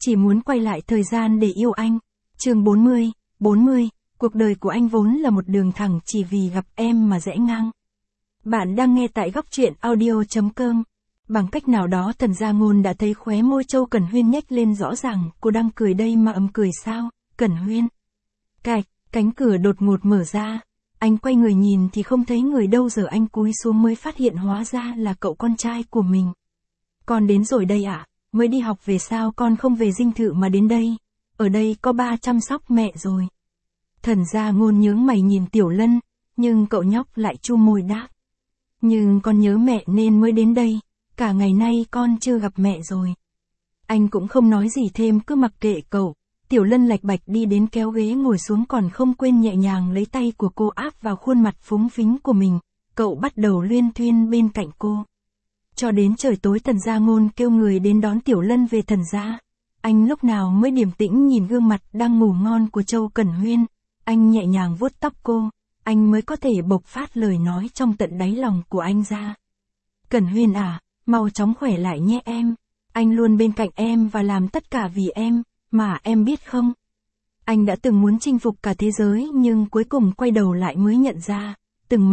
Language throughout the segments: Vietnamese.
chỉ muốn quay lại thời gian để yêu anh. Chương 40, cuộc đời của anh vốn là một đường thẳng chỉ vì gặp em mà rẽ ngang. Bạn đang nghe tại góc truyện audio.com. Bằng cách nào đó Thần Gia Ngôn đã thấy khóe môi Châu Cẩn Huyên nhếch lên, rõ ràng cô đang cười đây mà cười sao, Cẩn Huyên. Cạch, cánh cửa đột ngột mở ra. Anh quay người nhìn thì không thấy người đâu, giờ anh cúi xuống mới phát hiện hóa ra là cậu con trai của mình. Con đến rồi đây ạ, mới đi học về sao con không về dinh thự mà đến đây, ở đây có ba chăm sóc mẹ rồi. Thần Gia Ngôn nhướng mày nhìn Tiểu Lân, nhưng cậu nhóc lại chu môi đáp. Nhưng con nhớ mẹ nên mới đến đây, cả ngày nay con chưa gặp mẹ rồi. Anh cũng không nói gì thêm, cứ mặc kệ cậu. Tiểu Lân lạch bạch đi đến kéo ghế ngồi xuống, còn không quên nhẹ nhàng lấy tay của cô áp vào khuôn mặt phúng phính của mình. Cậu bắt đầu luyên thuyên bên cạnh cô. Cho đến trời tối Thần Gia Ngôn kêu người đến đón Tiểu Lân về Thần gia. Anh lúc nào mới điềm tĩnh nhìn gương mặt đang ngủ ngon của Châu Cẩn Huyên. Anh nhẹ nhàng vuốt tóc cô, anh mới có thể bộc phát lời nói trong tận đáy lòng của anh ra. Cẩn Huyên à, mau chóng khỏe lại nhé em. Anh luôn bên cạnh em và làm tất cả vì em, mà em biết không? Anh đã từng muốn chinh phục cả thế giới nhưng cuối cùng quay đầu lại mới nhận ra, từng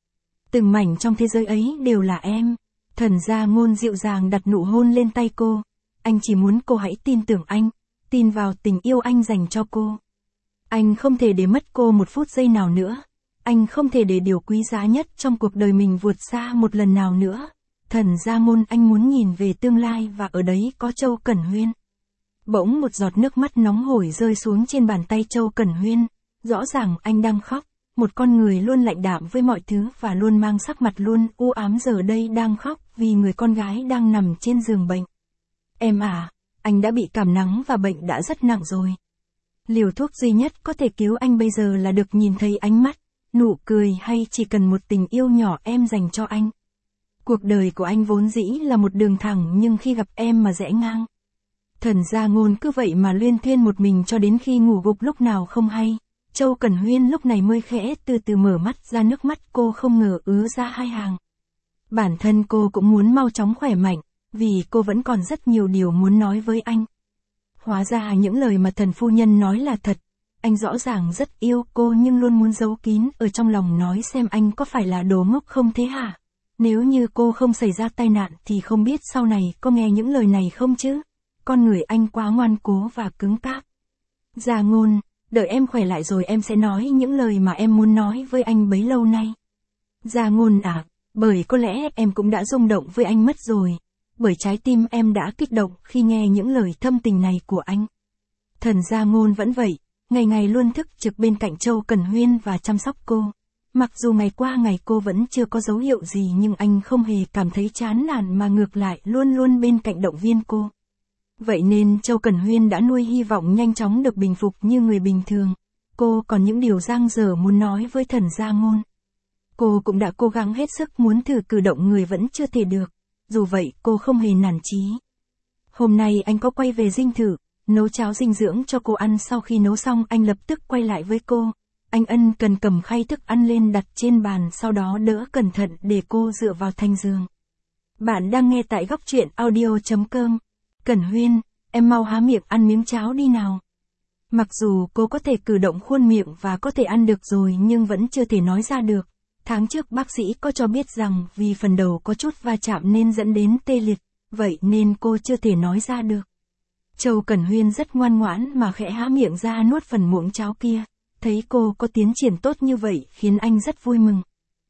mảnh trong thế giới ấy đều là em. Thần Gia Ngôn dịu dàng đặt nụ hôn lên tay cô. Anh chỉ muốn cô hãy tin tưởng anh, tin vào tình yêu anh dành cho cô. Anh không thể để mất cô một phút giây nào nữa. Anh không thể để điều quý giá nhất trong cuộc đời mình vụt xa một lần nào nữa. Thần Gia Ngôn, anh muốn nhìn về tương lai và ở đấy có Châu Cẩn Huyên. Bỗng một giọt nước mắt nóng hổi rơi xuống trên bàn tay Châu Cẩn Huyên. Rõ ràng anh đang khóc. Một con người luôn lạnh đạm với mọi thứ và luôn mang sắc mặt luôn u ám giờ đây đang khóc vì người con gái đang nằm trên giường bệnh. Em à, anh đã bị cảm nắng và bệnh đã rất nặng rồi. Liều thuốc duy nhất có thể cứu anh bây giờ là được nhìn thấy ánh mắt, nụ cười hay chỉ cần một tình yêu nhỏ em dành cho anh. Cuộc đời của anh vốn dĩ là một đường thẳng nhưng khi gặp em mà rẽ ngang. Thần Gia Ngôn cứ vậy mà luyên thuyên một mình cho đến khi ngủ gục lúc nào không hay. Châu Cẩn Huyên lúc này mới khẽ từ từ mở mắt ra, nước mắt cô không ngờ ứa ra hai hàng. Bản thân cô cũng muốn mau chóng khỏe mạnh, vì cô vẫn còn rất nhiều điều muốn nói với anh. Hóa ra những lời mà thần phu nhân nói là thật. Anh rõ ràng rất yêu cô nhưng luôn muốn giấu kín ở trong lòng, nói xem anh có phải là đồ ngốc không thế hả? Nếu như cô không xảy ra tai nạn thì không biết sau này có nghe những lời này không chứ? Con người anh quá ngoan cố và cứng cáp. Gia Ngôn, đợi em khỏe lại rồi em sẽ nói những lời mà em muốn nói với anh bấy lâu nay. Gia Ngôn à, bởi có lẽ em cũng đã rung động với anh mất rồi. Bởi trái tim em đã kích động khi nghe những lời thâm tình này của anh. Thần Gia Ngôn vẫn vậy, ngày ngày luôn thức trực bên cạnh Châu Cẩn Huyên và chăm sóc cô. Mặc dù ngày qua ngày cô vẫn chưa có dấu hiệu gì nhưng anh không hề cảm thấy chán nản mà ngược lại luôn luôn bên cạnh động viên cô. Vậy nên Châu Cẩn Huyên đã nuôi hy vọng nhanh chóng được bình phục như người bình thường. Cô còn những điều dang dở muốn nói với Thần Gia Ngôn. Cô cũng đã cố gắng hết sức muốn thử cử động người vẫn chưa thể được. Dù vậy cô không hề nản chí. Hôm nay anh có quay về dinh thự, nấu cháo dinh dưỡng cho cô ăn. Sau khi nấu xong anh lập tức quay lại với cô. Anh ân cần cầm khay thức ăn lên đặt trên bàn, sau đó đỡ cẩn thận để cô dựa vào thành giường. Bạn đang nghe tại góc truyện audio.com. Cẩn Huyên, em mau há miệng ăn miếng cháo đi nào. Mặc dù cô có thể cử động khuôn miệng và có thể ăn được rồi nhưng vẫn chưa thể nói ra được. Tháng trước bác sĩ có cho biết rằng vì phần đầu có chút va chạm nên dẫn đến tê liệt, vậy nên cô chưa thể nói ra được. Châu Cẩn Huyên rất ngoan ngoãn mà khẽ há miệng ra nuốt phần muỗng cháo kia. Thấy cô có tiến triển tốt như vậy khiến anh rất vui mừng.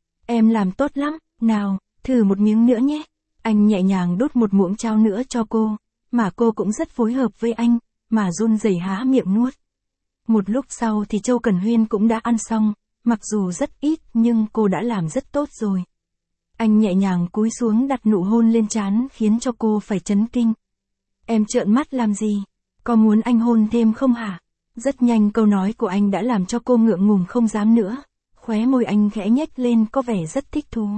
Em làm tốt lắm, nào, thử một miếng nữa nhé. Anh nhẹ nhàng đút một muỗng cháo nữa cho cô, mà cô cũng rất phối hợp với anh, mà run rẩy há miệng nuốt. Một lúc sau thì Châu Cẩn Huyên cũng đã ăn xong, mặc dù rất ít nhưng cô đã làm rất tốt rồi. Anh nhẹ nhàng cúi xuống đặt nụ hôn lên trán khiến cho cô phải chấn kinh. Em trợn mắt làm gì? Có muốn anh hôn thêm không hả? Rất nhanh câu nói của anh đã làm cho cô ngượng ngùng không dám nữa. Khóe môi anh khẽ nhếch lên có vẻ rất thích thú.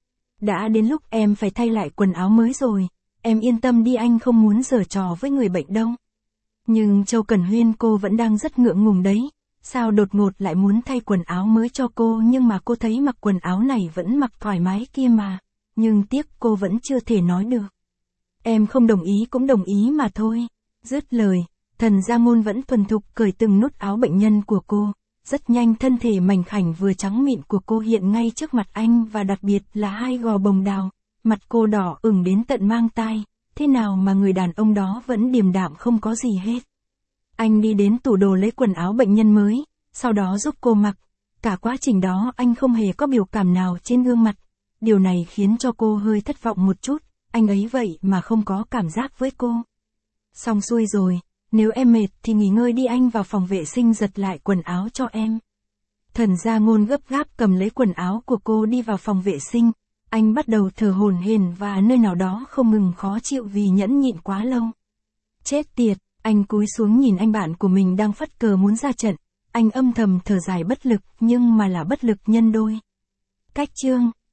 Đã đến lúc em phải thay lại quần áo mới rồi. Em yên tâm đi, anh không muốn giở trò với người bệnh đâu. Nhưng Châu Cẩn Huyên cô vẫn đang rất ngượng ngùng đấy. Sao đột ngột lại muốn thay quần áo mới cho cô, nhưng mà cô thấy mặc quần áo này vẫn mặc thoải mái kia mà. Nhưng tiếc cô vẫn chưa thể nói được. Em không đồng ý cũng đồng ý mà thôi. Dứt lời, Thần Gia Ngôn vẫn thuần thục cởi từng nút áo bệnh nhân của cô. Rất nhanh thân thể mảnh khảnh vừa trắng mịn của cô hiện ngay trước mặt anh và đặc biệt là hai gò bồng đào. Mặt cô đỏ ửng đến tận mang tai, thế nào mà người đàn ông đó vẫn điềm đạm không có gì hết. Anh đi đến tủ đồ lấy quần áo bệnh nhân mới, sau đó giúp cô mặc. Cả quá trình đó anh không hề có biểu cảm nào trên gương mặt. Điều này khiến cho cô hơi thất vọng một chút, anh ấy vậy mà không có cảm giác với cô. Xong xuôi rồi, nếu em mệt thì nghỉ ngơi đi, anh vào phòng vệ sinh giật lại quần áo cho em. Thần Gia Ngôn gấp gáp cầm lấy quần áo của cô đi vào phòng vệ sinh. Anh bắt đầu thở hổn hển và nơi nào đó không ngừng khó chịu vì nhẫn nhịn quá lâu. Chết tiệt, anh cúi xuống nhìn anh bạn của mình đang phất cờ muốn ra trận. Anh âm thầm thở dài bất lực nhưng mà là bất lực nhân đôi. Cách chương